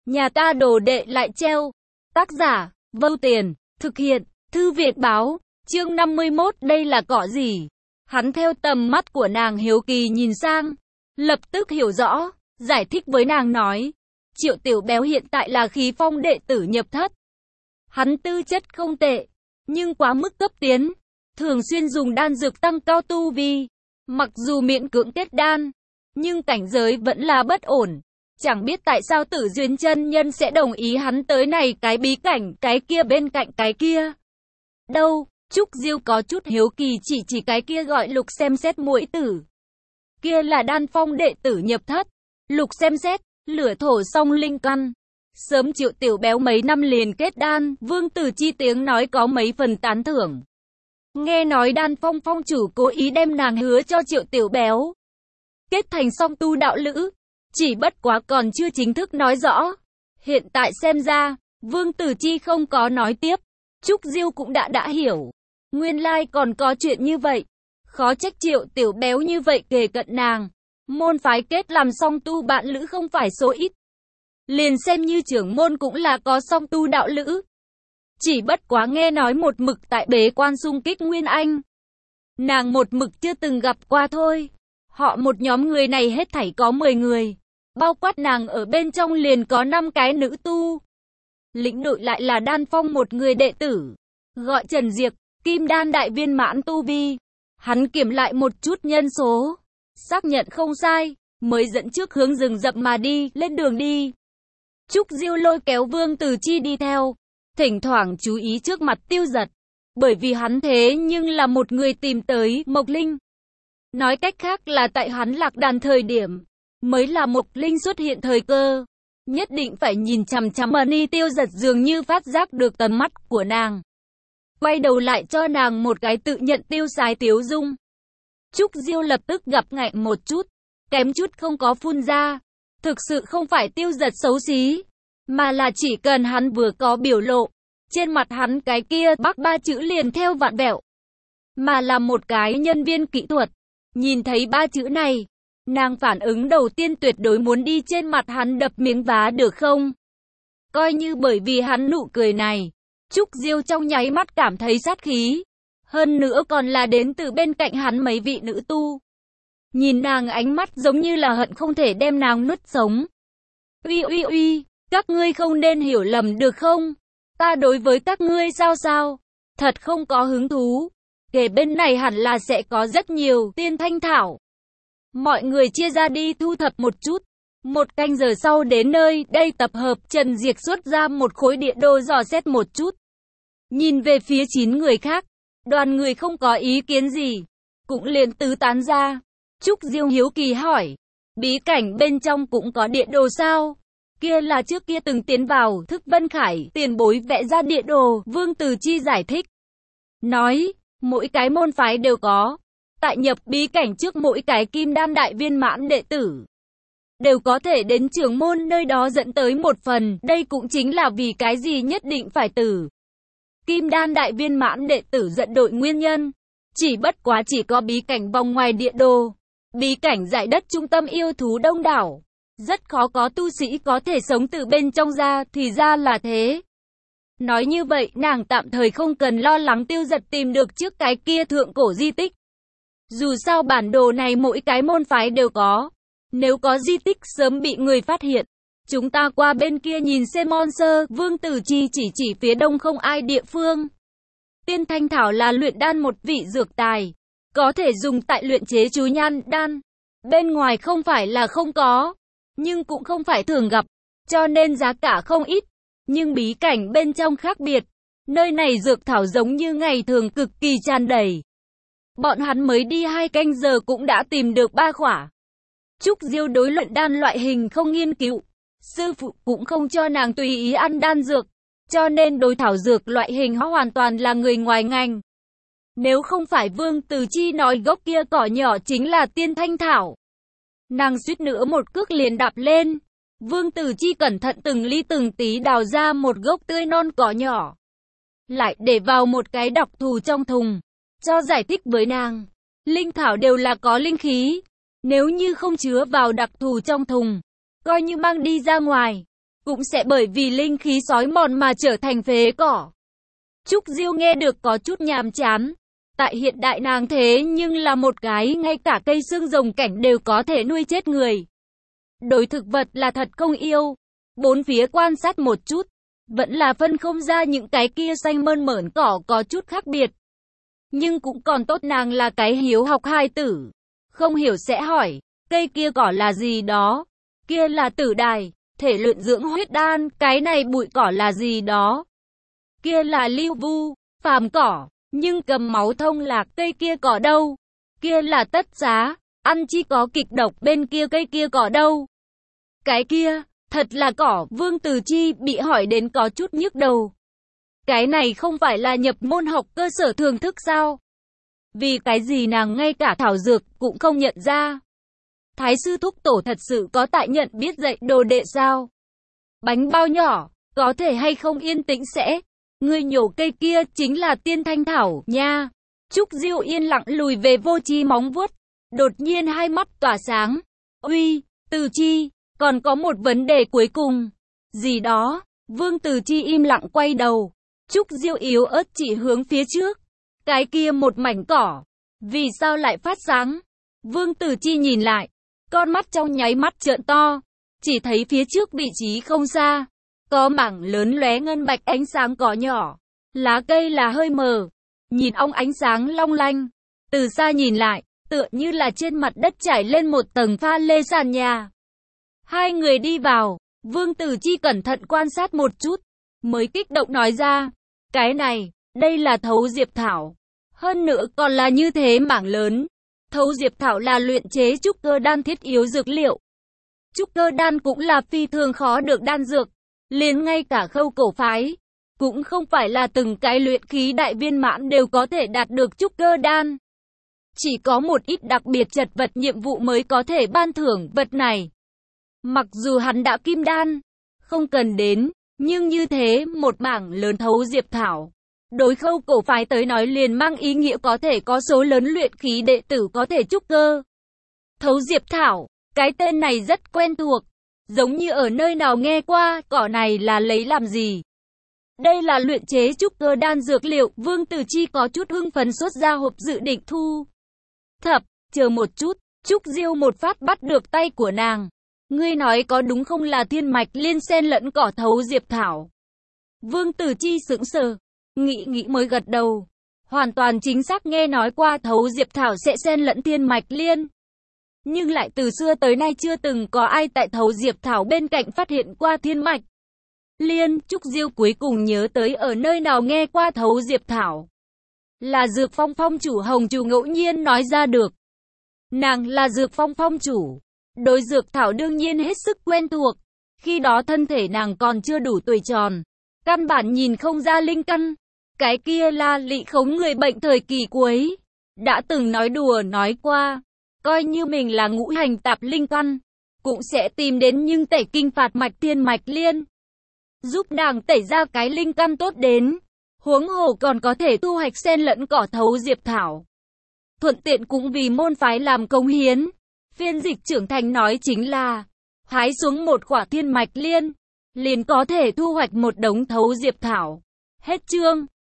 Nhà ta đồ đệ lại treo. Tác giả, Vâu Tiền, thực hiện, Thư viện báo, chương 51, đây là cỏ gì? Hắn theo tầm mắt của nàng hiếu kỳ nhìn sang, lập tức hiểu rõ, giải thích với nàng nói, Triệu Tiểu Béo hiện tại là khí phong đệ tử nhập thất. Hắn tư chất không tệ, nhưng quá mức cấp tiến, thường xuyên dùng đan dược tăng cao tu vi, mặc dù miễn cưỡng kết đan, nhưng cảnh giới vẫn là bất ổn. Chẳng biết tại sao Tử Duyên chân nhân sẽ đồng ý hắn tới này cái bí cảnh, cái kia bên cạnh cái kia. Đâu? Trúc Diêu có chút hiếu kỳ chỉ cái kia gọi Lục xem xét muội tử. Kia là đan phong đệ tử nhập thất. Lục xem xét, lửa thổ song linh căn. Sớm Triệu Tiểu Béo mấy năm liền kết đan, Vương Tử Chi tiếng nói có mấy phần tán thưởng. Nghe nói đan phong phong chủ cố ý đem nàng hứa cho Triệu Tiểu Béo kết thành song tu đạo lữ. Chỉ bất quá còn chưa chính thức nói rõ. Hiện tại xem ra, Vương Tử Chi không có nói tiếp. Trúc Diêu cũng đã hiểu. Nguyên lai còn có chuyện như vậy. Khó trách Triệu Tiểu Béo như vậy kề cận nàng. Môn phái kết làm song tu bạn lữ không phải số ít. Liền xem như trưởng môn cũng là có song tu đạo lữ. Chỉ bất quá nghe nói một mực tại bế quan xung kích Nguyên Anh. Nàng một mực chưa từng gặp qua thôi. Họ một nhóm người này hết thảy có 10 người. Bao quát nàng ở bên trong liền có 5 cái nữ tu. Lĩnh đội lại là đan phong một người đệ tử. Gọi Trần Diệp, kim đan đại viên mãn tu vi. Hắn kiểm lại một chút nhân số. Xác nhận không sai, mới dẫn trước hướng rừng rậm mà đi, lên đường đi. Trúc Diêu lôi kéo Vương Tử Chi đi theo. Thỉnh thoảng chú ý trước mặt Tiêu Giật. Bởi vì hắn thế nhưng là một người tìm tới Mộc Linh. Nói cách khác là tại hắn lạc đàn thời điểm. Mới là Mộc Linh xuất hiện thời cơ. Nhất định phải nhìn chằm chằm Mani. Tiêu Giật dường như phát giác được tầm mắt của nàng. Quay đầu lại cho nàng một cái tự nhận tiêu sái tiếu dung. Trúc Diêu lập tức gặp ngạnh một chút. Kém chút không có phun ra. Thực sự không phải Tiêu Giật xấu xí. Mà là chỉ cần hắn vừa có biểu lộ. Trên mặt hắn cái kia bắc 3 chữ liền theo vạn vẹo. Mà là một cái nhân viên kỹ thuật. Nhìn thấy 3 chữ này. Nàng phản ứng đầu tiên tuyệt đối muốn đi trên mặt hắn đập miếng vá được không? Coi như bởi vì hắn nụ cười này. Trúc Diêu trong nháy mắt cảm thấy sát khí. Hơn nữa còn là đến từ bên cạnh hắn mấy vị nữ tu. Nhìn nàng ánh mắt giống như là hận không thể đem nàng nuốt sống. Uy, các ngươi không nên hiểu lầm được không? Ta đối với các ngươi sao? Thật không có hứng thú. Kể bên này hẳn là sẽ có rất nhiều tiên thanh thảo. Mọi người chia ra đi thu thập một chút. 1 canh giờ sau đến nơi đây tập hợp. Trần Diệp xuất ra một khối địa đồ dò xét một chút. Nhìn về phía 9 người khác. Đoàn người không có ý kiến gì. Cũng liền tứ tán ra. Trúc Diêu hiếu kỳ hỏi. Bí cảnh bên trong cũng có địa đồ sao? Kia là trước kia từng tiến vào. Thức Vân Khải tiền bối vẽ ra địa đồ. Vương Tử Chi giải thích. Nói. Mỗi cái môn phái đều có. Tại nhập bí cảnh trước mỗi cái kim đan đại viên mãn đệ tử đều có thể đến trưởng môn nơi đó dẫn tới một phần. Đây cũng chính là vì cái gì nhất định phải từ kim đan đại viên mãn đệ tử dẫn đội nguyên nhân. Chỉ bất quá chỉ có bí cảnh vòng ngoài địa đồ. Bí cảnh dải đất trung tâm yêu thú đông đảo. Rất khó có tu sĩ có thể sống từ bên trong ra, thì ra là thế. Nói như vậy nàng tạm thời không cần lo lắng Tiêu Giật tìm được trước cái kia thượng cổ di tích. Dù sao bản đồ này mỗi cái môn phái đều có. Nếu có di tích sớm bị người phát hiện. Chúng ta qua bên kia nhìn xem monster. Vương Tử Chi chỉ phía đông không ai địa phương. Tiên thanh thảo là luyện đan một vị dược tài. Có thể dùng tại luyện chế chú nhan đan. Bên ngoài không phải là không có. Nhưng cũng không phải thường gặp. Cho nên giá cả không ít. Nhưng bí cảnh bên trong khác biệt. Nơi này dược thảo giống như ngày thường cực kỳ tràn đầy. Bọn hắn mới đi 2 canh giờ cũng đã tìm được 3 khỏa. Trúc Diêu đối luyện đan loại hình không nghiên cứu. Sư phụ cũng không cho nàng tùy ý ăn đan dược. Cho nên đối thảo dược loại hình họ hoàn toàn là người ngoài ngành. Nếu không phải Vương Tử Chi nói gốc kia cỏ nhỏ chính là tiên thanh thảo. Nàng suýt nữa một cước liền đạp lên. Vương Tử Chi cẩn thận từng ly từng tí đào ra một gốc tươi non cỏ nhỏ. Lại để vào một cái đặc thù trong thùng. Cho giải thích với nàng. Linh thảo đều là có linh khí. Nếu như không chứa vào đặc thù trong thùng. Coi như mang đi ra ngoài. cũng sẽ bởi vì linh khí sói mòn mà trở thành phế cỏ. Trúc Diêu nghe được có chút nhàm chán. Tại hiện đại nàng thế nhưng là một cái ngay cả cây xương rồng cảnh đều có thể nuôi chết người. Đối thực vật là thật không yêu. Bốn phía quan sát một chút, vẫn là phân không ra những cái kia xanh mơn mởn cỏ có chút khác biệt. Nhưng cũng còn tốt nàng là cái hiếu học hài tử. Không hiểu sẽ hỏi, cây kia cỏ là gì đó? Kia là tử đài, thể luyện dưỡng huyết đan, cái này bụi cỏ là gì đó? Kia là lưu vu, phàm cỏ, nhưng cầm máu thông lạc, cây kia cỏ đâu? Kia là tất giá, ăn chi có kịch độc, bên kia cây kia cỏ đâu? Cái kia, thật là cỏ, Vương Từ Chi bị hỏi đến có chút nhức đầu. Cái này không phải là nhập môn học cơ sở thường thức sao? Vì cái gì nàng ngay cả thảo dược cũng không nhận ra? Thái sư thúc tổ thật sự có tại nhận biết dạy đồ đệ sao? Bánh bao nhỏ, có thể hay không yên tĩnh sẽ? Ngươi nhổ cây kia chính là tiên thanh thảo nha. Trúc Diêu yên lặng lùi về vô chi móng vuốt. Đột nhiên hai mắt tỏa sáng. Uy, Từ Chi, còn có một vấn đề cuối cùng. Gì đó? Vương Từ Chi im lặng quay đầu. Trúc Diêu yếu ớt chỉ hướng phía trước. Cái kia một mảnh cỏ. Vì sao lại phát sáng? Vương Từ Chi nhìn lại. Con mắt trong nháy mắt trợn to. Chỉ thấy phía trước vị trí không xa. Có mảng lớn lóe ngân bạch ánh sáng cỏ nhỏ. Lá cây là hơi mờ. Nhìn ong ánh sáng long lanh. Từ xa nhìn lại, tựa như là trên mặt đất trải lên một tầng pha lê sàn nhà. Hai người đi vào. Vương Từ Chi cẩn thận quan sát một chút. Mới kích động nói ra. Cái này, đây là thấu diệp thảo. Hơn nữa còn là như thế mảng lớn. Thấu diệp thảo là luyện chế trúc cơ đan thiết yếu dược liệu. Trúc cơ đan cũng là phi thường khó được đan dược. Liền ngay cả Khâu cổ phái, cũng không phải là từng cái luyện khí đại viên mãn đều có thể đạt được trúc cơ đan. Chỉ có một ít đặc biệt chật vật nhiệm vụ mới có thể ban thưởng vật này. Mặc dù hắn đã kim đan, không cần đến, nhưng như thế một mảng lớn thấu diệp thảo. Đối Khâu cổ phái tới nói liền mang ý nghĩa có thể có số lớn luyện khí đệ tử có thể trúc cơ. Thấu diệp thảo, cái tên này rất quen thuộc. Giống như ở nơi nào nghe qua, cỏ này là lấy làm gì? Đây là luyện chế trúc cơ đan dược liệu, Vương Từ Chi có chút hưng phấn xuất ra hộp dự định thu thập, chờ một chút, Trúc Diêu một phát bắt được tay của nàng. Ngươi nói có đúng không là thiên mạch liên sen lẫn cỏ thấu diệp thảo? Vương Từ Chi sững sờ, nghĩ mới gật đầu. Hoàn toàn chính xác nghe nói qua thấu diệp thảo sẽ xen lẫn thiên mạch liên. Nhưng lại từ xưa tới nay chưa từng có ai tại thấu diệp thảo bên cạnh phát hiện qua thiên mạch liên. Trúc Diêu cuối cùng nhớ tới ở nơi nào nghe qua thấu diệp thảo. Là Dược Phong phong chủ Hồng Chủ ngẫu nhiên nói ra được. Nàng là Dược Phong phong chủ. Đối dược thảo đương nhiên hết sức quen thuộc. Khi đó thân thể nàng còn chưa đủ tuổi tròn. Căn bản nhìn không ra linh căn. Cái kia là lị khống người bệnh thời kỳ cuối. Đã từng nói đùa nói qua. Coi như mình là ngũ hành tạp linh căn, cũng sẽ tìm đến nhưng tẩy kinh phạt mạch thiên mạch liên. Giúp nàng tẩy ra cái linh căn tốt đến. Huống hồ còn có thể thu hoạch xen lẫn cỏ thấu diệp thảo. Thuận tiện cũng vì môn phái làm công hiến. Phiên dịch trưởng thành nói chính là, hái xuống một quả thiên mạch liên, liền có thể thu hoạch một đống thấu diệp thảo. Hết chương.